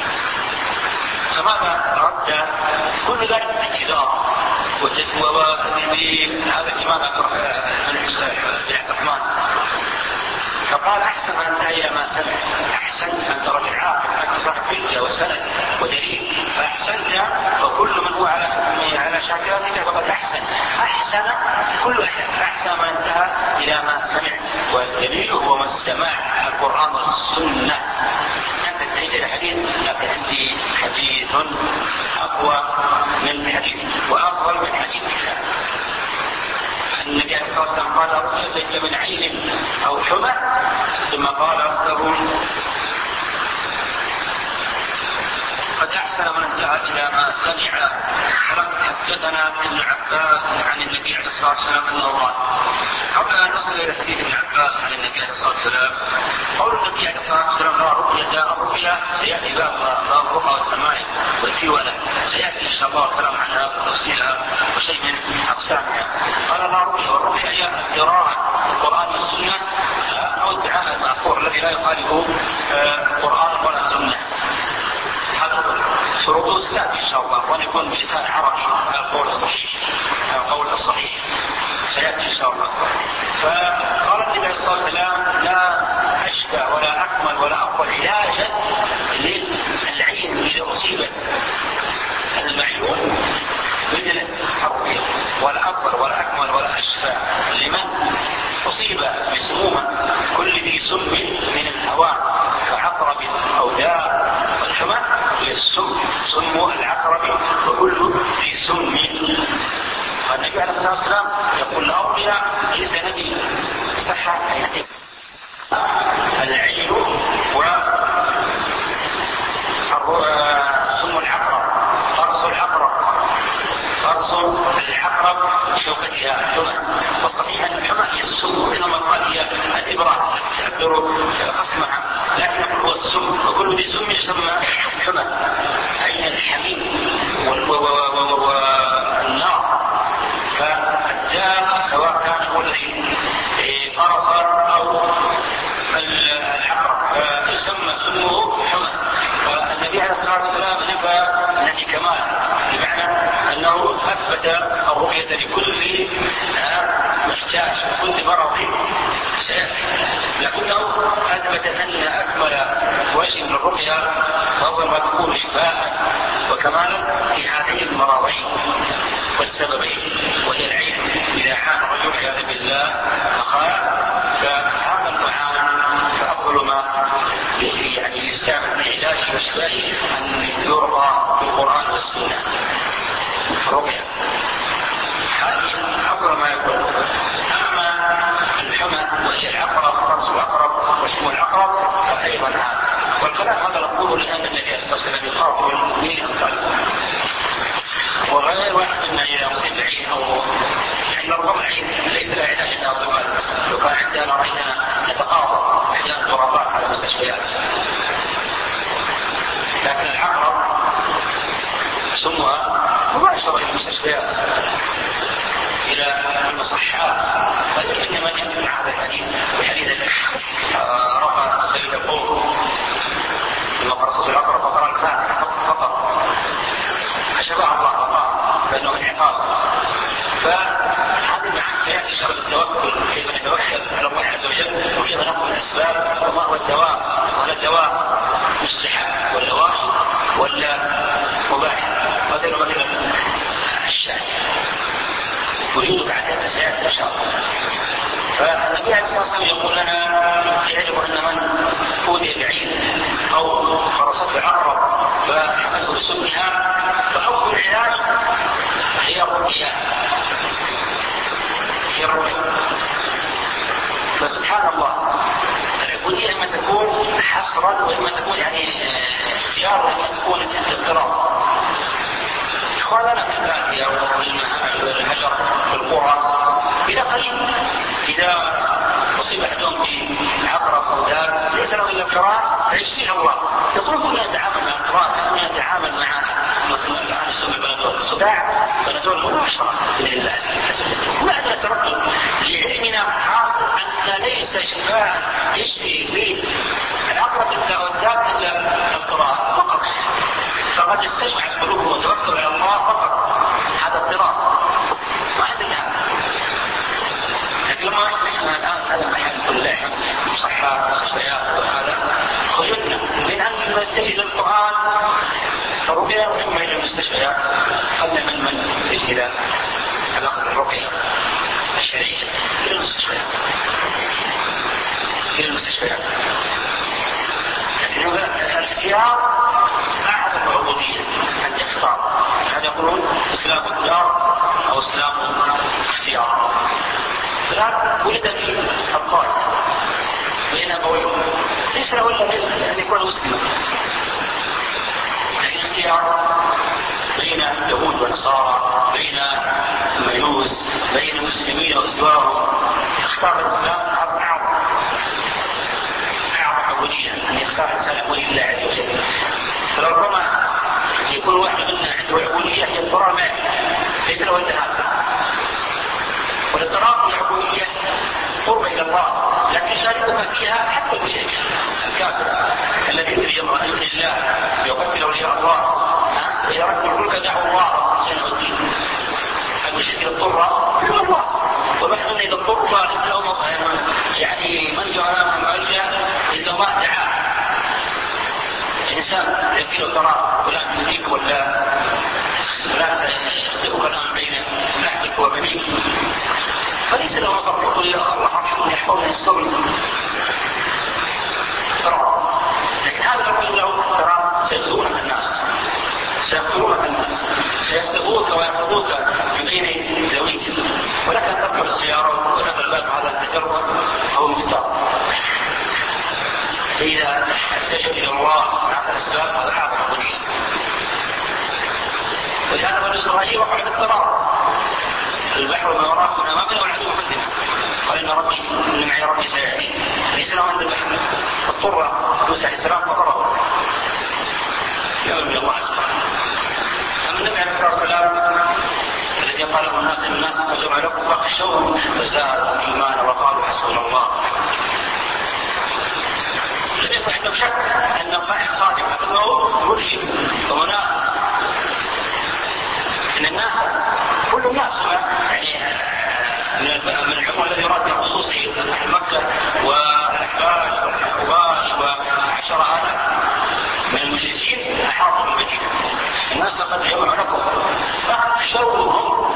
فماذا رد؟ كل ذلك اعتذار وتدبير. هذا كما ذكر عن بن عبد الرحمن فقال احسن انت الى ما سمع. احسنت انت رجل عاقل انت صاحب حجه وسند ودليل فاحسنت وكل من هو على على شاكرتك فقد احسن. احسن كل احد احسن ما انتهى الى ما سمع والدليل هو ما السماع القران والسنه. انت تحتاج الى حديث لكن عندي حديث اقوى من حديث وافضل من حديث كتاب. النبي عليه الصلاه والسلام قال رؤية من عين او حمى ثم قال له وقد أحسن من انتهى إلى ما سمع. حدثنا ابن عباس عن النبي عليه الصلاة والسلام أنه قال. قبل أن نصل إلى حديث ابن عباس عن النبي عليه الصلاة والسلام، قول النبي عليه الصلاة والسلام لا رقية الرقية سيأتي باب باب الرقى والتمائم والكيولة، سيأتي إن شاء الله الكلام عنها وتفصيلها وشيء من أقسامها. قال لا رقية، والرقية هي قراءة القرآن والسنة أو الدعاء المأثور الذي لا يخالف القرآن ولا السنة. هذا شروط ستأتي إن شاء الله، وأن يكون بلسان عربي على القول الصحيح، على القول الصحيح سيأتي إن شاء الله. فقال النبي عليه الصلاة والسلام لا أشفى ولا أكمل ولا أفضل علاجا للعين إذا أصيبت المعيون مثل الرقية، ولا أفضل ولا أكمل ولا أشفى لمن أصيب بسموم كل ذي سم من الهواء كعقرب أو داء. والحمى هي السم، سم العقرب وكل ذي سم. النبي عليه الصلاة والسلام يقول الأرقية ليس نبي صحة العين وسم العقرب، قرص العقرب، قرص العقرب شوكتها الحمى. والصحيح أن الحمى هي السم، وإنما قال هي الإبرة تعبر خصمها، لكن يقول هو السم، وكل ذي سم يسمى حمى، أي الحميم والنار. فالداء سواء كان هو الذي قرص أو العقرب فيسمى سمه حمى. فالنبي عليه الصلاة والسلام نفى نفي كمال، بمعنى أنه أثبت الرقية لكل محتاج وكل مرض سيأتي، لكنه أثبت أن أكمل وجه من الرقية وهو المذكور شفاء وكمالا في هذين المرضين والسببين، وهي العين إذا عان الرجل عياذا بالله فقال فهذا المعان فأفضل ما يعني يستعمل من علاجه وشفائه أن يرقى بالقرآن والسنة. رقية هذه أفضل ما يكون. أما الحمى وهي العقرب، قرص العقرب وشم العقرب فأيضا هذا. والكلام هذا نقوله لأن النبي صلى الله عليه وسلم يخاطب المؤمنين القلب، وغير واحد منا إذا أصيب العين أو يعني ربما العين ليس لها علاج إلا الطبال، لو كان عندنا رأينا نتقاضى أحيانا ضربات على المستشفيات، لكن العقرب سمها مباشرة إلى المستشفيات إلى المصحات. فيمكن من ينفع هذا الحديث بحديث رفع السيد القوم لما قرصت العقرب فقرأ الفاتحة فقط فشبع الله فقط فإنه انعقاب. فهذا المعنى سيأتي شرط التوكل، كيف نتوكل على الله عز وجل وكيف نأخذ الأسباب وما هو الدواء، وهل الدواء مستحب ولا واجب ولا مباح، مثلا مثلا الشاي وجود بعد هذا سيأتي إن شاء الله. فالنبي عليه الصلاة والسلام يقول لنا يعلم أن من أودي بعيد أو فرصته عقرب فحبسه لسمها فأفضل العلاج هي الرقية، هي الرقية. فسبحان الله العبودية إما تكون حصرا وإما تكون يعني اختيار وإما تكون اضطرار. إخواننا في البادية والهجر في القرى إلى قليل إذا أصيب أحدهم بعقرب أو دار ليس له إلا القراءة فيشفيه الله. يطلبون أن يتعامل مع القراءة، أن يتعامل مع مثلا الآن يسمى بنادول الصداع، بنادول مباشرة لله. وهذا نتردد لعلمنا حاصل أن ليس شفاء يشفي فيه العقرب أو الدار إلا القراءة فقط. فقد استجمعت قلوبهم وتوكلوا على الله فقط، هذا اضطرار ما عندنا. لكن لما احنا الان هذا محل كل لحم صحة مستشفيات وهذا خيرنا من ان نتجه للقرآن الرقية واما الى المستشفيات قبل من من يجي الى الاخذ الرقية الشرعية الى المستشفيات الى المستشفيات. لكن الاختيار أعظم عبودية أن تختار. هذا يقولون إسلام الدار أو إسلام اختيار. فلان ولد في الطائف بين أبويه ليس له إلا أن يكون مسلما، لكن الخيار بين يهود ونصارى، بين مجوس، بين مسلمين وسواهم، اختار الإسلام أعظم أعظم وجيها أن يختار الإنسان وجه الله عز وجل. فربما يكون واحد منا عنده عبودية هي الضرر مالي ليس له انتهاء، والاضطرار في العبودية قرب إلى الله، لكن يشاركها فيها حتى المشرك الكافر الذي يريد الله أن يؤذي الله يقتل أولياء الله، وإذا ردوا الملك دعوا الله حسين الدين. المشرك اضطر إلى الله، ومثلا إذا اضطر فليس له يعني من جعل ملجأ إلا الله تعالى. الإنسان يقول ترى فلان يريك ولا فلان سيختلف كلام بين لحمك وبنيك، فليس له مطر يقول يا الله رحمه يحفظنا يستوي ترى. لكن هذا يقول له ترى سيخذونك الناس سيخذونك الناس سيفتقوك ويأخذوك من بين ذويك، ولك أن تركب السيارة وهذا الباب هذا التجربة أو مختار. فإذا اتجه إلى الله مع الأسباب هذا أعظم الدنيا. ولهذا بني إسرائيل وقع بالضرار، البحر ما وراءنا ما بين العدو مننا، قال إن ربي إن معي ربي سيهدين، ليس له عند البحر. اضطر موسى عليه السلام فضربه يوم من الله سبحانه. أما النبي عليه الصلاة والسلام الذي قال له الناس الناس فجمع لكم فاخشوهم فزادوا إيمانا وقالوا حسبنا الله. لم يكن عنده شك أن القائد صادق أنه مرشد ومنافق، إن الناس كل الناس يعني من العمر الذي يراد بخصوص أهل مكة والأحباش والأحواش وعشر آلاف من المشركين أحاطوا بالمدينة. الناس قد جمعوا لكم فاخشوهم.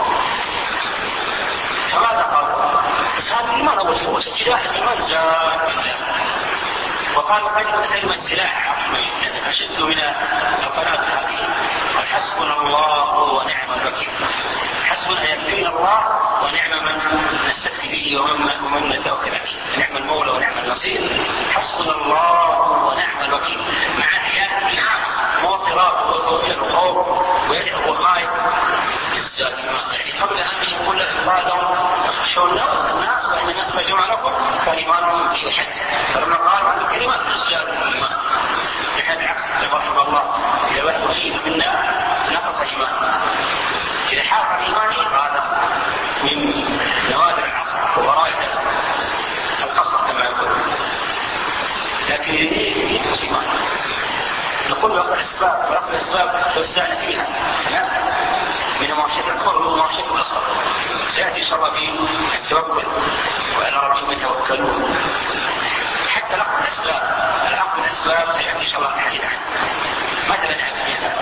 فماذا قالوا؟ بس هذا الإيمان أول شيء سجلاح الإيمان زاد بالله. وقال قد كلمة سلاح أشد من القناة هذه، قال حسبنا الله ونعم الوكيل. حسبنا يكفينا الله ونعم من نستكفي به ومن نتوكل عليه، نعم المولى ونعم النصير. حسبنا الله ونعم الوكيل مع احياء الإيمان موطرات والخوف ويدعو وخايف ازداد ايمان. يعني قبل ان يقول الله لهم اخشوا الناس وان الناس مجموعه لكم كان ايمانهم في حد، فلما قال هذه الكلمات ازداد الايمان. نحن العكس رحم الله اذا بلغ شيء منا نقص ايمانه، اذا حافظ ايمانه هذا من نوادر العصر وغرائب القصر كما يقول. لكن ينقص ايمانه. نقول له الاسباب ولكن الاسباب توسعنا فيها من مواشية الكبر ومواشية الأصغر. سيأتي إن شاء الله في التوكل وعلى ربهم يتوكلون. حتى نقل الأسباب العقل الأسباب سيأتي إن شاء الله الحديث عنه. مثلا العزمية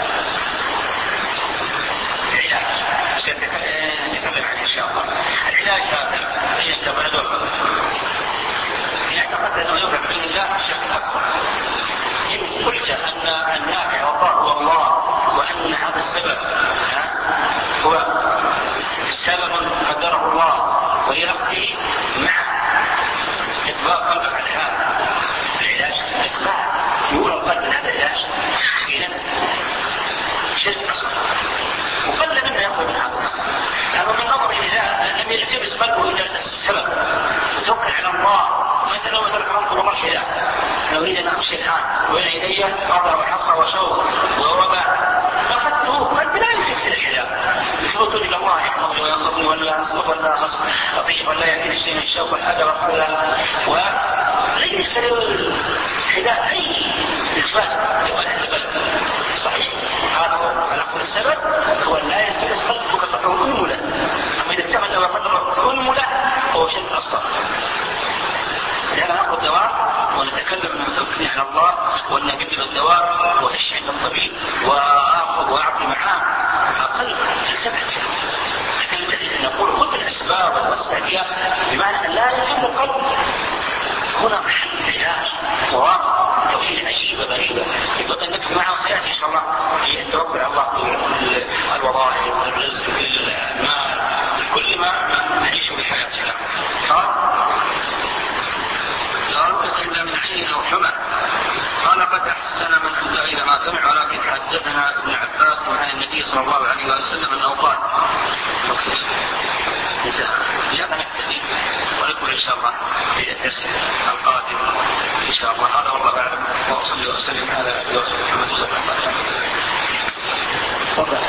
العلاج سنتكلم عنه إن شاء الله. العلاج هذا أي أنت بلده يعتقد أنه يوقع بين الله بشكل أكبر. إن قلت أن النافع والله هو الله وأن هذا السبب هو سبب قدره الله ويرقي مع إطباق قلبك على هذا العلاج. إطباق يقول القلب هذا العلاج في نفس شرك أصلا وقل منه يأخذ من هذا الأصل. أما من نظر إلى لم يلتبس قلبه إلى السبب وتوكل على الله. مثلا لو ترك رمض الله خلاف لو أريد أن أمشي الآن وإن إلي قطع وحصى وشوق ووباء أخذته قلب لا يمكن الحلاف يثبت إلى الله يحفظني وينصرني ولا أصلح ولا أطيع ولا يأتي شيء من الشوق والحذر والحذر وليس للحلاف أي إثبات لقلب صحيح. هذا الأقل السبب هو لا يلتبس قلبك قطع أنملة. أما إذا اتخذ وقدر أنملة هو شيء أصلا. لأن نأخذ الدواء ونتكلم من توكلي على الله وأن نقدم الدواء ونشي عند الطبيب وآخذ وأعطي معاه أقل تلتبت. لكن نقول خذ الأسباب وتوسع فيها بمعنى أن لا يجب القلب هنا محل علاج مواقع توحيد عجيبة غريبة يبقى أن نكتب معه سيأتي إن شاء الله في التوكل على الله في الوظائف والرزق المال كل ما نعيشه في حياتنا. قالوا إلا من عين أو حمى قال قد أحسن من أنت إذا ما سمع ولكن حدثنا ابن عباس عن النبي صلى الله عليه وسلم أنه قال لهذا نكتفي ونكمل إن شاء الله في الدرس القادم إن شاء الله. هذا والله أعلم، وأصلي وأسلم على محمد صلى الله عليه وسلم.